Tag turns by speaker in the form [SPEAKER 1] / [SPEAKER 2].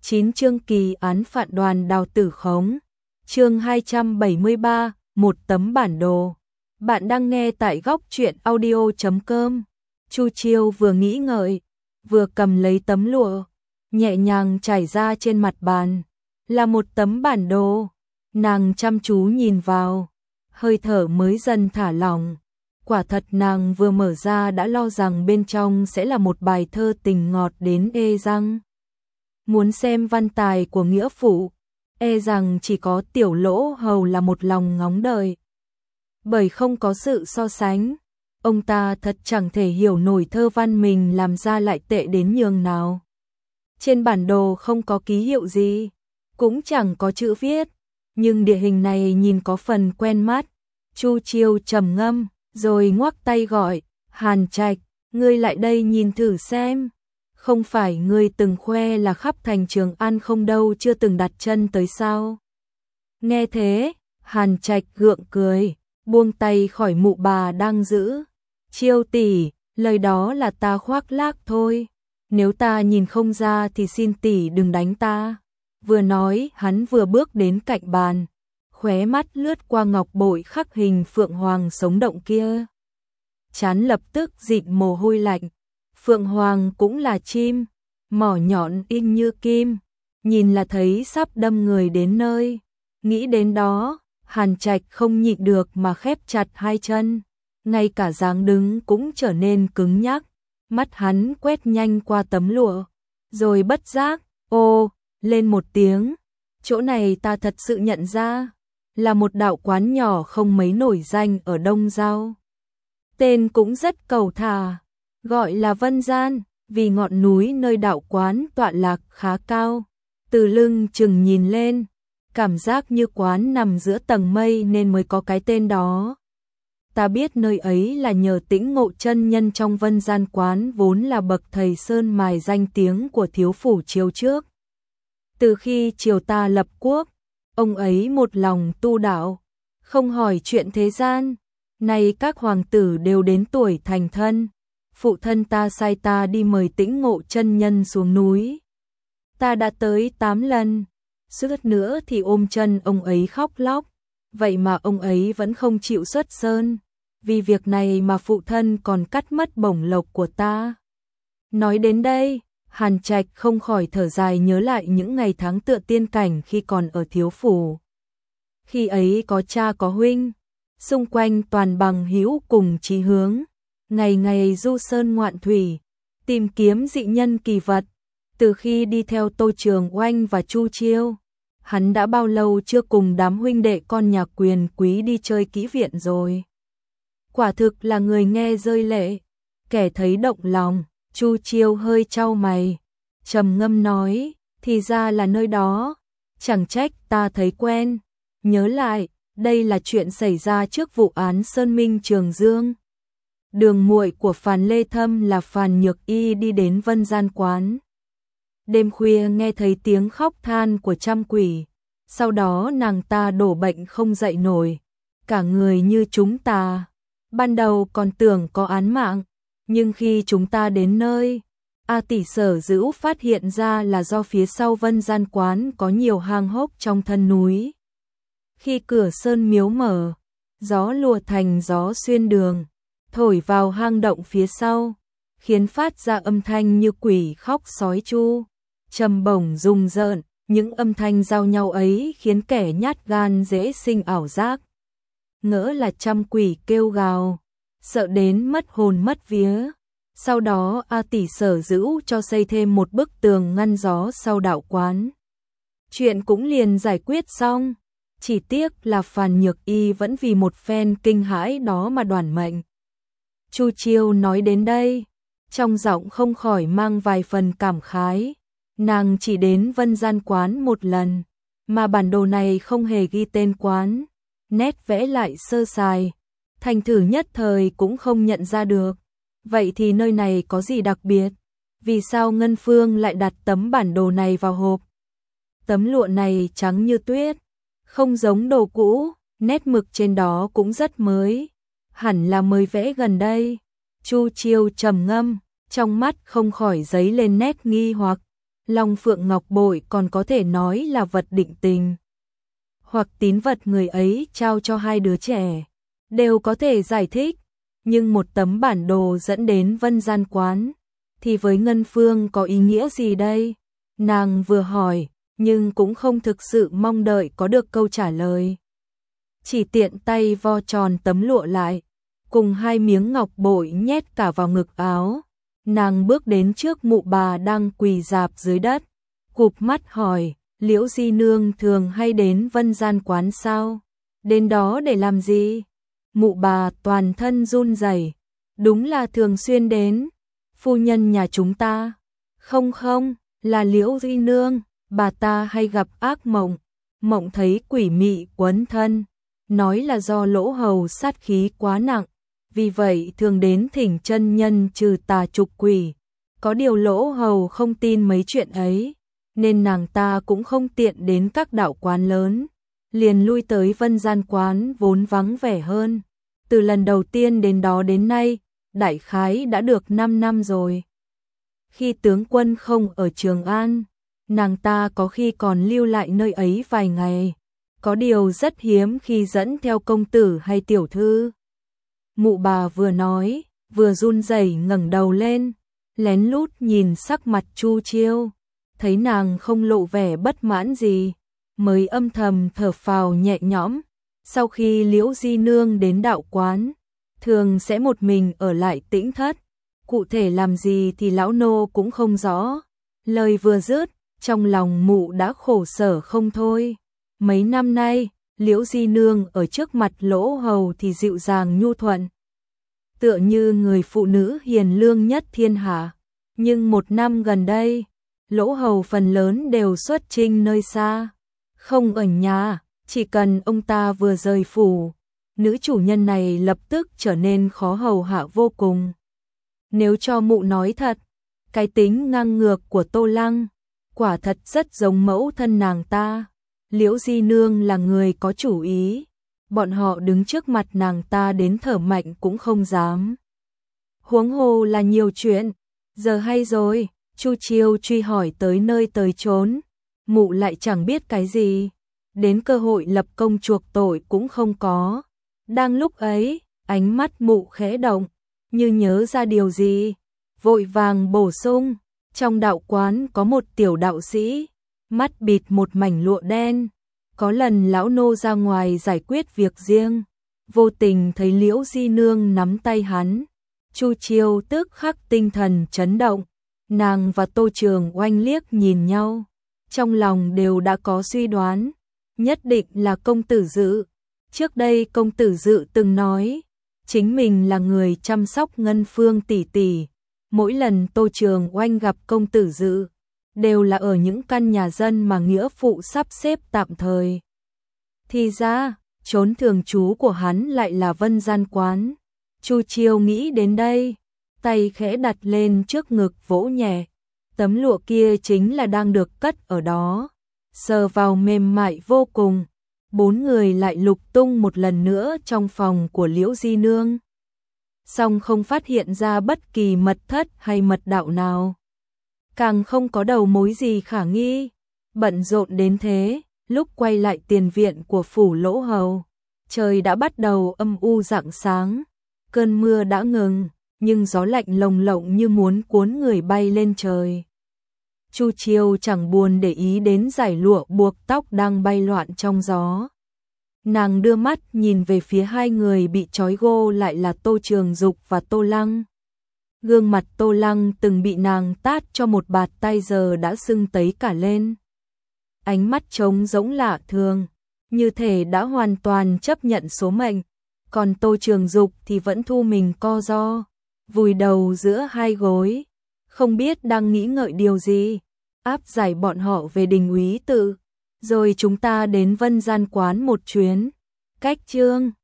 [SPEAKER 1] 9 chương kỳ án phạt Đoàn Đào tử khống. Chương 273, một tấm bản đồ. Bạn đang nghe tại góc truyện audio.com. Chu Chiêu vừa nghĩ ngợi, vừa cầm lấy tấm lụa, nhẹ nhàng trải ra trên mặt bàn. Là một tấm bản đồ. Nàng chăm chú nhìn vào, hơi thở mới dần thả lỏng. Quả thật nàng vừa mở ra đã lo rằng bên trong sẽ là một bài thơ tình ngọt đến ê răng. Muốn xem văn tài của nghĩa phụ, e rằng chỉ có Tiểu Lỗ Hầu là một lòng ngóng đợi. Bởi không có sự so sánh, ông ta thật chẳng thể hiểu nổi thơ văn mình làm ra lại tệ đến nhường nào. Trên bản đồ không có ký hiệu gì, cũng chẳng có chữ viết, nhưng địa hình này nhìn có phần quen mắt. Chu Chiêu trầm ngâm, rồi ngoắc tay gọi, Hàn Trạch, ngươi lại đây nhìn thử xem. Không phải ngươi từng khoe là khắp thành Trường An không đâu chưa từng đặt chân tới sao? Nghe thế, Hàn Trạch gượng cười, buông tay khỏi mụ bà đang giữ. Chiêu tỷ, lời đó là ta khoác lác thôi. Nếu ta nhìn không ra thì xin tỷ đừng đánh ta. Vừa nói, hắn vừa bước đến cạnh bàn, khóe mắt lướt qua ngọc bội khắc hình phượng hoàng sống động kia. Trán lập tức dịn mồ hôi lạnh. Phượng hoàng cũng là chim, mỏ nhọn in như kim, nhìn là thấy sắp đâm người đến nơi. Nghĩ đến đó, Hàn Trạch không nhịn được mà khép chặt hai chân, ngay cả dáng đứng cũng trở nên cứng nhắc. Mắt hắn quét nhanh qua tấm lụa, rồi bất giác, ô, lên một tiếng. Chỗ này ta thật sự nhận ra, là một đạo quán nhỏ không mấy nổi danh ở Đông Giao. Tên cũng rất cầu thả, gọi là Vân Gian, vì ngọn núi nơi đạo quán tọa lạc khá cao. Từ lưng chừng nhìn lên, cảm giác như quán nằm giữa tầng mây nên mới có cái tên đó. Ta biết nơi ấy là nhờ Tĩnh Ngộ chân nhân trong Vân Gian quán vốn là bậc thầy sơn mài danh tiếng của thiếu phủ triều trước. Từ khi triều ta lập quốc, ông ấy một lòng tu đạo, không hỏi chuyện thế gian. Nay các hoàng tử đều đến tuổi thành thân, phụ thân ta sai ta đi mời Tĩnh Ngộ chân nhân xuống núi. Ta đã tới 8 lần, suýt nữa thì ôm chân ông ấy khóc lóc. Vậy mà ông ấy vẫn không chịu xuất sơn. Vì việc này mà phụ thân còn cắt mất bổng lộc của ta. Nói đến đây, Hàn Trạch không khỏi thở dài nhớ lại những ngày tháng tựa tiên cảnh khi còn ở thiếu phủ. Khi ấy có cha có huynh, xung quanh toàn bằng hữu cùng chí hướng, ngày ngày du sơn ngoạn thủy, tìm kiếm dị nhân kỳ vật. Từ khi đi theo Tô Trường Oanh và Chu Chiêu, hắn đã bao lâu chưa cùng đám huynh đệ con nhà quyền quý đi chơi kỹ viện rồi. Quả thực là người nghe rơi lệ, kẻ thấy động lòng. Chu Chiêu hơi chau mày, trầm ngâm nói, thì ra là nơi đó, chẳng trách ta thấy quen. Nhớ lại, đây là chuyện xảy ra trước vụ án Sơn Minh Trường Dương. Đường muội của Phàn Lê Thâm là Phàn Nhược Y đi đến Vân Gian quán. Đêm khuya nghe thấy tiếng khóc than của trăm quỷ, sau đó nàng ta đổ bệnh không dậy nổi, cả người như trúng tà. Ban đầu còn tưởng có án mạng, nhưng khi chúng ta đến nơi, A Tỷ Sở Dữu phát hiện ra là do phía sau Vân Gian quán có nhiều hang hốc trong thân núi. Khi cửa sơn miếu mở, gió lùa thành gió xuyên đường, thổi vào hang động phía sau, khiến phát ra âm thanh như quỷ khóc sói chu, trầm bổng rùng rợn. Những âm thanh giao nhau ấy khiến kẻ nhát gan dễ sinh ảo giác, ngỡ là trăm quỷ kêu gào, sợ đến mất hồn mất vía. Sau đó A Tỷ Sở Dữu cho xây thêm một bức tường ngăn gió sau đạo quán. Chuyện cũng liền giải quyết xong, chỉ tiếc là Phàn Nhược Y vẫn vì một phen kinh hãi đó mà đoản mệnh. Chu Chiêu nói đến đây, trong giọng không khỏi mang vài phần cảm khái. Nàng chỉ đến Vân Gian quán một lần, mà bản đồ này không hề ghi tên quán, nét vẽ lại sơ sài, thành thử nhất thời cũng không nhận ra được. Vậy thì nơi này có gì đặc biệt? Vì sao Ngân Phương lại đặt tấm bản đồ này vào hộp? Tấm lụa này trắng như tuyết, không giống đồ cũ, nét mực trên đó cũng rất mới, hẳn là mới vẽ gần đây. Chu Chiêu trầm ngâm, trong mắt không khỏi dấy lên nét nghi hoặc. Long phượng ngọc bội còn có thể nói là vật định tình, hoặc tín vật người ấy trao cho hai đứa trẻ, đều có thể giải thích. Nhưng một tấm bản đồ dẫn đến Vân Gian Quán, thì với Ngân Phương có ý nghĩa gì đây? Nàng vừa hỏi, nhưng cũng không thực sự mong đợi có được câu trả lời. Chỉ tiện tay vo tròn tấm lụa lại, cùng hai miếng ngọc bội nhét cả vào ngực áo. Nàng bước đến trước mụ bà đang quỳ rạp dưới đất, cụp mắt hỏi, Liễu Di Nương thường hay đến Vân Gian Quán sao? Đến đó để làm gì? Mụ bà toàn thân run rẩy, đúng là thường xuyên đến. Phu nhân nhà chúng ta. Không không, là Liễu Di Nương, bà ta hay gặp ác mộng, mộng thấy quỷ mị quấn thân, nói là do lỗ hầu sát khí quá nặng, vì vậy thường đến thỉnh chân nhân trừ tà trục quỷ. Có điều lỗ hầu không tin mấy chuyện ấy, nên nàng ta cũng không tiện đến các đạo quán lớn, liền lui tới Vân Gian Quán vốn vắng vẻ hơn. Từ lần đầu tiên đến đó đến nay, đại khái đã được 5 năm rồi. Khi tướng quân không ở Trường An, nàng ta có khi còn lưu lại nơi ấy vài ngày, có điều rất hiếm khi dẫn theo công tử hay tiểu thư. Mụ bà vừa nói, vừa run rẩy ngẩng đầu lên, lén lút nhìn sắc mặt Chu Chiêu, thấy nàng không lộ vẻ bất mãn gì, mới âm thầm thở phào nhẹ nhõm. Sau khi Liễu Di Nương đến đạo quán, thường sẽ một mình ở lại tĩnh thất, cụ thể làm gì thì lão nô cũng không rõ. Lời vừa dứt, trong lòng mụ đã khổ sở không thôi. Mấy năm nay, Liễu Di Nương ở trước mặt lỗ hầu thì dịu dàng nhu thuận, tựa như người phụ nữ hiền lương nhất thiên hạ. Nhưng một năm gần đây, lỗ hầu phần lớn đều xuất chinh nơi xa, không ở nhà. Chỉ cần ông ta vừa rời phủ, nữ chủ nhân này lập tức trở nên khó hầu hạ vô cùng. Nếu cho mụ nói thật, cái tính ngang ngược của Tô Lăng quả thật rất giống mẫu thân nàng ta. Liễu Di Nương là người có chủ ý, bọn họ đứng trước mặt nàng ta đến thở mạnh cũng không dám. Huống hồ là nhiều chuyện. Giờ hay rồi, Chu Chiêu truy hỏi tới nơi tới chốn, mụ lại chẳng biết cái gì, đến cơ hội lập công chuộc tội cũng không có. Đang lúc ấy, ánh mắt mụ khẽ động, như nhớ ra điều gì, vội vàng bổ sung, trong đạo quán có một tiểu đạo sĩ, mắt bịt một mảnh lụa đen. Có lần lão nô ra ngoài giải quyết việc riêng, vô tình thấy Liễu Di Nương nắm tay hắn. Chu Chiêu tức khắc tinh thần chấn động, nàng và Tô Trường Oanh liếc nhìn nhau, trong lòng đều đã có suy đoán, nhất định là công tử Dự. Trước đây công tử Dự từng nói, chính mình là người chăm sóc Ngân Phương tỷ tỷ. Mỗi lần Tô Trường Oanh gặp công tử Dự, đều là ở những căn nhà dân mà nghĩa phụ sắp xếp tạm thời. Thì ra, chốn thường trú của hắn lại là Vân Gian Quán. Chu Chiêu nghĩ đến đây, tay khẽ đặt lên trước ngực vỗ nhẹ. Tấm lụa kia chính là đang được cất ở đó, sờ vào mềm mại vô cùng. Bốn người lại lục tung một lần nữa trong phòng của Liễu Di Nương, song không phát hiện ra bất kỳ mật thất hay mật đạo nào, càng không có đầu mối gì khả nghi. Bận rộn đến thế, lúc quay lại tiền viện của phủ lỗ hầu, trời đã bắt đầu âm u rạng sáng, cơn mưa đã ngừng, nhưng gió lạnh lồng lộng như muốn cuốn người bay lên trời. Chu Chiêu chẳng buồn để ý đến dải lụa buộc tóc đang bay loạn trong gió. Nàng đưa mắt nhìn về phía hai người bị trói gô lại là Tô Trường Dục và Tô Lăng. Gương mặt Tô Lăng từng bị nàng tát cho một bạt tay giờ đã sưng tấy cả lên. Ánh mắt trống rỗng lạ thường, như thể đã hoàn toàn chấp nhận số mệnh. Còn Tô Trường Dục thì vẫn thu mình co ro, vùi đầu giữa hai gối, không biết đang nghĩ ngợi điều gì. Áp giải bọn họ về Đình Úy Tự, rồi chúng ta đến Vân Gian Quán một chuyến. Cách chương